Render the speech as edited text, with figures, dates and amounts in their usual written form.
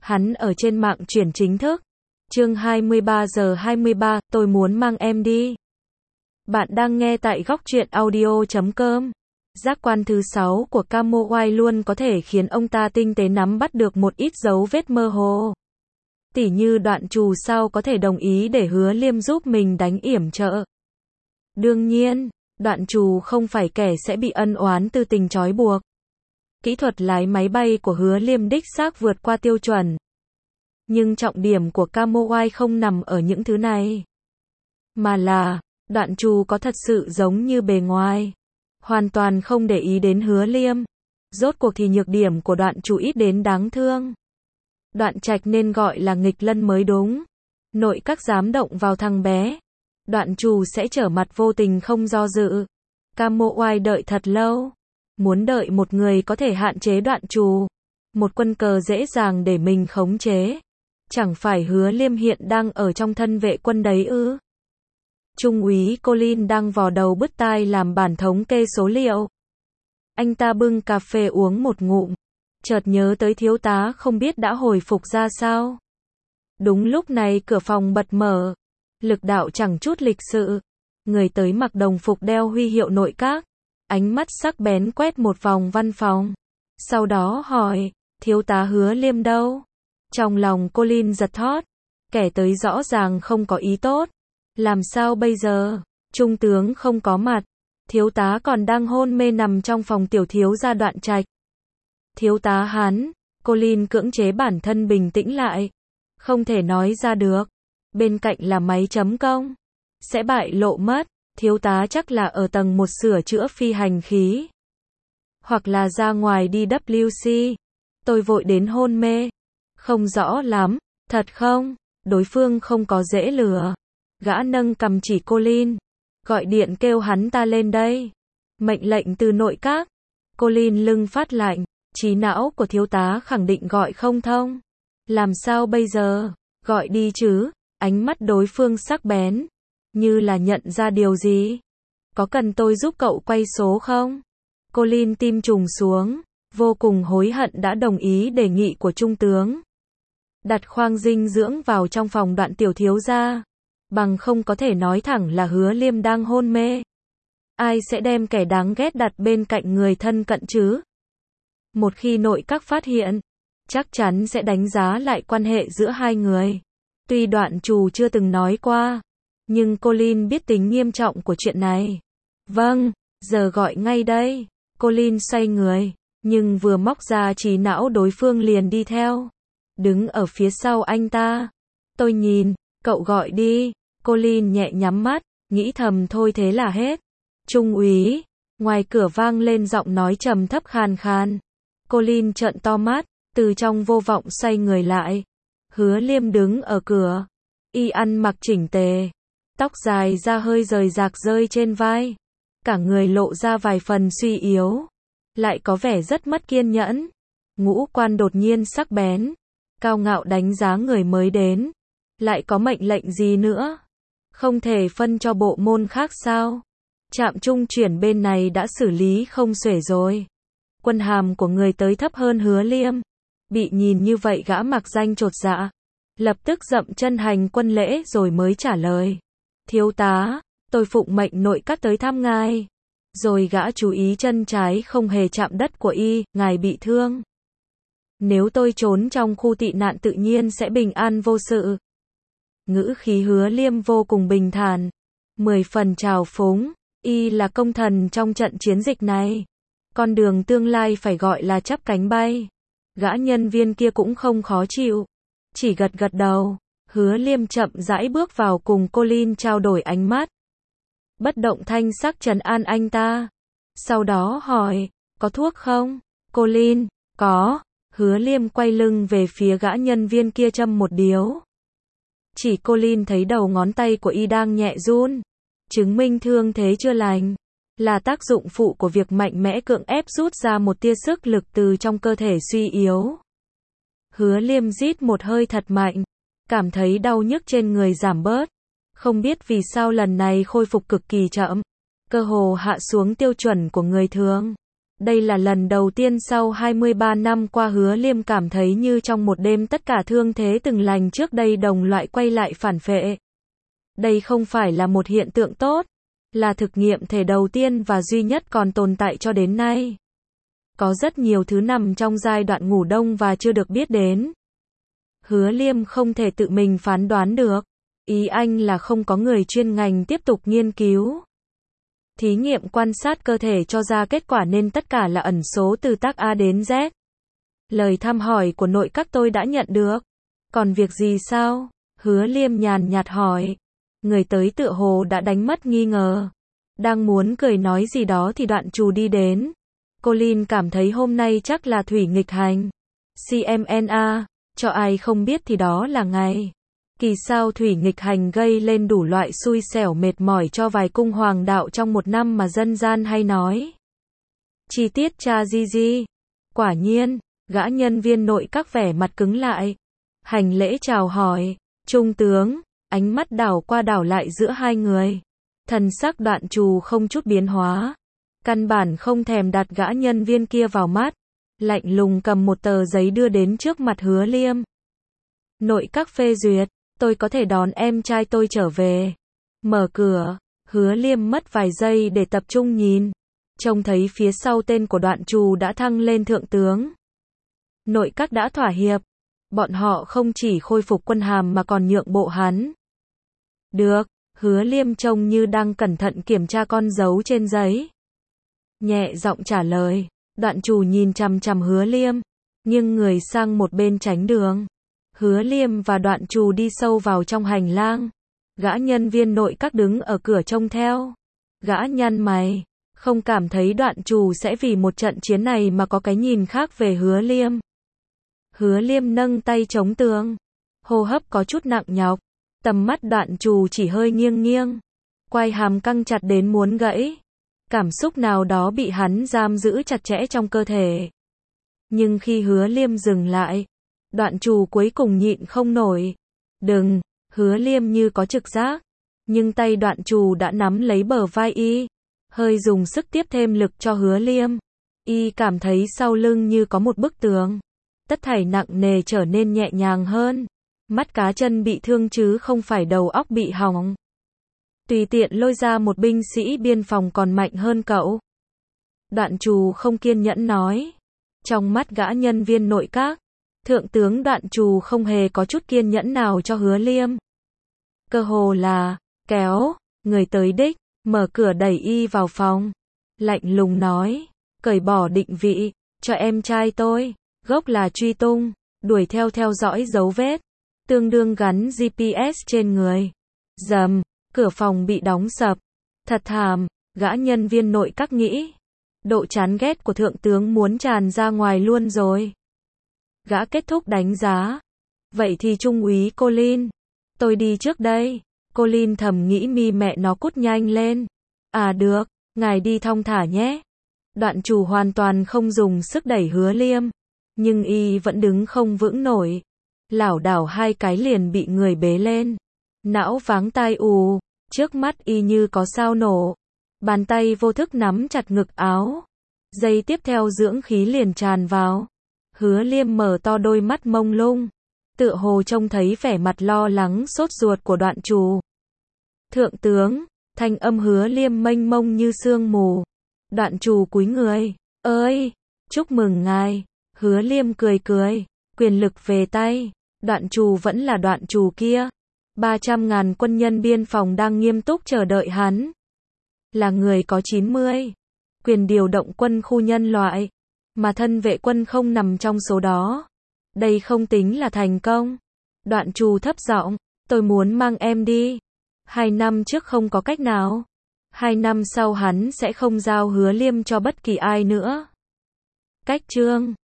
Hắn ở trên mạng chuyển chính thức. Chương 23 giờ 23, tôi muốn mang em đi. Bạn đang nghe tại góc truyện audio.com. Giác quan thứ 6 của Camo White luôn có thể khiến ông ta tinh tế nắm bắt được một ít dấu vết mơ hồ. Tỉ như Đoạn Trù sao có thể đồng ý để Hứa Liêm giúp mình đánh yểm trợ. Đương nhiên, Đoạn Trù không phải kẻ sẽ bị ân oán tư tình trói buộc. Kỹ thuật lái máy bay của Hứa Liêm đích xác vượt qua tiêu chuẩn. Nhưng trọng điểm của Camo White không nằm ở những thứ này. Mà là, Đoạn Trù có thật sự giống như bề ngoài. Hoàn toàn không để ý đến Hứa Liêm. Rốt cuộc thì nhược điểm của Đoạn Trù ít đến đáng thương. Đoạn Trạch nên gọi là nghịch lân mới đúng. Nội các dám động vào thằng bé. Đoạn Trù sẽ trở mặt vô tình không do dự. Camo White đợi thật lâu. Muốn đợi một người có thể hạn chế Đoạn Trù. Một quân cờ dễ dàng để mình khống chế. Chẳng phải Hứa Liêm hiện đang ở trong thân vệ quân đấy ư? Trung úy Colin đang vò đầu bứt tai làm bản thống kê số liệu. Anh ta bưng cà phê uống một ngụm. Chợt nhớ tới thiếu tá không biết đã hồi phục ra sao. Đúng lúc này cửa phòng bật mở. Lực đạo chẳng chút lịch sự. Người tới mặc đồng phục đeo huy hiệu nội các. Ánh mắt sắc bén quét một vòng văn phòng. Sau đó hỏi, thiếu tá Hứa Liêm đâu? Trong lòng Colin giật thót. Kẻ tới rõ ràng không có ý tốt. Làm sao bây giờ? Trung tướng không có mặt. Thiếu tá còn đang hôn mê nằm trong phòng tiểu thiếu gia Đoạn Trạch. Thiếu tá hắn. Colin cưỡng chế bản thân bình tĩnh lại. Không thể nói ra được. Bên cạnh là máy chấm công. Sẽ bại lộ mất. Thiếu tá chắc là ở tầng 1 sửa chữa phi hành khí. Hoặc là ra ngoài đi WC. Tôi vội đến hôn mê. Không rõ lắm. Thật không? Đối phương không có dễ lừa. Gã nâng cầm chỉ Colin. Gọi điện kêu hắn ta lên đây. Mệnh lệnh từ nội các. Colin lưng phát lạnh. Trí não của thiếu tá khẳng định gọi không thông. Làm sao bây giờ? Gọi đi chứ. Ánh mắt đối phương sắc bén. Như là nhận ra điều gì. Có cần tôi giúp cậu quay số không? Colin tim trùng xuống. Vô cùng hối hận đã đồng ý đề nghị của trung tướng. Đặt khoang dinh dưỡng vào trong phòng Đoạn tiểu thiếu gia. Bằng không có thể nói thẳng là Hứa Liêm đang hôn mê. Ai sẽ đem kẻ đáng ghét đặt bên cạnh người thân cận chứ? Một khi nội các phát hiện, chắc chắn sẽ đánh giá lại quan hệ giữa hai người. Tuy Đoạn Trù chưa từng nói qua, nhưng Colin biết tính nghiêm trọng của chuyện này. Vâng, giờ gọi ngay đây. Colin xoay người, nhưng vừa móc ra trí não đối phương liền đi theo. Đứng ở phía sau anh ta. Tôi nhìn, cậu gọi đi. Colin nhẹ nhắm mắt, nghĩ thầm thôi thế là hết. Trung úy, ngoài cửa vang lên giọng nói trầm thấp khàn khàn. Colin trợn to mắt, từ trong vô vọng xoay người lại. Hứa Liêm đứng ở cửa. Y ăn mặc chỉnh tề. Tóc dài ra hơi rời rạc rơi trên vai. Cả người lộ ra vài phần suy yếu. Lại có vẻ rất mất kiên nhẫn. Ngũ quan đột nhiên sắc bén. Cao ngạo đánh giá người mới đến. Lại có mệnh lệnh gì nữa? Không thể phân cho bộ môn khác sao? Trạm trung chuyển bên này đã xử lý không xuể rồi. Quân hàm của người tới thấp hơn Hứa Liêm. Bị nhìn như vậy gã mặc danh chột dạ. Lập tức dậm chân hành quân lễ rồi mới trả lời. Thiếu tá, tôi phụng mệnh nội các tới thăm ngài. Rồi gã chú ý chân trái không hề chạm đất của y, ngài bị thương. Nếu tôi trốn trong khu tị nạn tự nhiên sẽ bình an vô sự. Ngữ khí Hứa Liêm vô cùng bình thản. 10 phần trào phúng, y là công thần trong trận chiến dịch này. Con đường tương lai phải gọi là chắp cánh bay. Gã nhân viên kia cũng không khó chịu. Chỉ gật gật đầu. Hứa Liêm chậm rãi bước vào cùng Colin trao đổi ánh mắt. Bất động thanh sắc trấn an anh ta. Sau đó hỏi, có thuốc không? Colin, có. Hứa Liêm quay lưng về phía gã nhân viên kia châm một điếu. Chỉ Colin thấy đầu ngón tay của y đang nhẹ run. Chứng minh thương thế chưa lành. Là tác dụng phụ của việc mạnh mẽ cưỡng ép rút ra một tia sức lực từ trong cơ thể suy yếu. Hứa Liêm rít một hơi thật mạnh. Cảm thấy đau nhức trên người giảm bớt. Không biết vì sao lần này khôi phục cực kỳ chậm. Cơ hồ hạ xuống tiêu chuẩn của người thường. Đây là lần đầu tiên sau 23 năm qua Hứa Liêm cảm thấy như trong một đêm tất cả thương thế từng lành trước đây đồng loại quay lại phản phệ. Đây không phải là một hiện tượng tốt, là thực nghiệm thể đầu tiên và duy nhất còn tồn tại cho đến nay. Có rất nhiều thứ nằm trong giai đoạn ngủ đông và chưa được biết đến. Hứa Liêm không thể tự mình phán đoán được. Ý anh là không có người chuyên ngành tiếp tục nghiên cứu. Thí nghiệm quan sát cơ thể cho ra kết quả nên tất cả là ẩn số từ tác A đến Z. Lời thăm hỏi của nội các tôi đã nhận được. Còn việc gì sao? Hứa Liêm nhàn nhạt hỏi. Người tới tựa hồ đã đánh mất nghi ngờ. Đang muốn cười nói gì đó thì Đoạn Trù đi đến. Colin cảm thấy hôm nay chắc là thủy nghịch hành. CMNA, cho ai không biết thì đó là ngày. Kỳ sao thủy nghịch hành gây lên đủ loại xui xẻo mệt mỏi cho vài cung hoàng đạo trong một năm mà dân gian hay nói. Chi tiết cha Gigi. Quả nhiên, gã nhân viên nội các vẻ mặt cứng lại. Hành lễ chào hỏi. Trung tướng, ánh mắt đảo qua đảo lại giữa hai người. Thần sắc Đoạn Trù không chút biến hóa. Căn bản không thèm đặt gã nhân viên kia vào mắt. Lạnh lùng cầm một tờ giấy đưa đến trước mặt Hứa Liêm. Nội các phê duyệt, tôi có thể đón em trai tôi trở về. Mở cửa, Hứa Liêm mất vài giây để tập trung nhìn. Trông thấy phía sau tên của Đoạn Trù đã thăng lên thượng tướng. Nội các đã thỏa hiệp. Bọn họ không chỉ khôi phục quân hàm mà còn nhượng bộ hắn. Được, Hứa Liêm trông như đang cẩn thận kiểm tra con dấu trên giấy. Nhẹ giọng trả lời. Đoạn Trù nhìn chằm chằm Hứa Liêm, nghiêng người sang một bên tránh đường. Hứa Liêm và Đoạn Trù đi sâu vào trong hành lang. Gã nhân viên nội các đứng ở cửa trông theo. Gã nhăn mày, không cảm thấy Đoạn Trù sẽ vì một trận chiến này mà có cái nhìn khác về Hứa Liêm. Hứa Liêm nâng tay chống tường, hô hấp có chút nặng nhọc. Tầm mắt Đoạn Trù chỉ hơi nghiêng nghiêng, quai hàm căng chặt đến muốn gãy. Cảm xúc nào đó bị hắn giam giữ chặt chẽ trong cơ thể. Nhưng khi Hứa Liêm dừng lại, Đoạn Trù cuối cùng nhịn không nổi. Đừng, Hứa Liêm như có trực giác. Nhưng tay Đoạn Trù đã nắm lấy bờ vai y, hơi dùng sức tiếp thêm lực cho Hứa Liêm. Y cảm thấy sau lưng như có một bức tường. Tất thảy nặng nề trở nên nhẹ nhàng hơn. Mắt cá chân bị thương chứ không phải đầu óc bị hỏng. Tùy tiện lôi ra một binh sĩ biên phòng còn mạnh hơn cậu. Đoạn Trù không kiên nhẫn nói. Trong mắt gã nhân viên nội các, thượng tướng Đoạn Trù không hề có chút kiên nhẫn nào cho Hứa Liêm. Cơ hồ là, kéo, người tới đích, mở cửa đẩy y vào phòng. Lạnh lùng nói, cởi bỏ định vị, cho em trai tôi, gốc là truy tung, đuổi theo dõi dấu vết, tương đương gắn GPS trên người. Rầm. Cửa phòng bị đóng sập. Thật thảm, gã nhân viên nội các nghĩ. Độ chán ghét của thượng tướng muốn tràn ra ngoài luôn rồi. Gã kết thúc đánh giá. Vậy thì Trung úy Colin, tôi đi trước đây. Colin thầm nghĩ mi mẹ nó cút nhanh lên. À được, ngài đi thong thả nhé. Đoạn Trù hoàn toàn không dùng sức đẩy Hứa Liêm. Nhưng y vẫn đứng không vững nổi. Lảo đảo hai cái liền bị người bế lên. Não váng tai ù, trước mắt y như có sao nổ. Bàn tay vô thức nắm chặt ngực áo. Giây tiếp theo dưỡng khí liền tràn vào. Hứa Liêm mở to đôi mắt mông lung. Tựa hồ trông thấy vẻ mặt lo lắng sốt ruột của Đoạn Trù. Thượng tướng, thanh âm Hứa Liêm mênh mông như sương mù. Đoạn Trù cúi người. Ơi, chúc mừng ngài. Hứa Liêm cười cười, quyền lực về tay. Đoạn Trù vẫn là Đoạn Trù kia. 300.000 quân nhân biên phòng đang nghiêm túc chờ đợi hắn. Là người có 90 quyền điều động quân khu nhân loại, mà thân vệ quân không nằm trong số đó. Đây không tính là thành công. Đoạn Trù thấp giọng, tôi muốn mang em đi. 2 năm trước không có cách nào. 2 năm sau hắn sẽ không giao Hứa Liêm cho bất kỳ ai nữa. Cách chương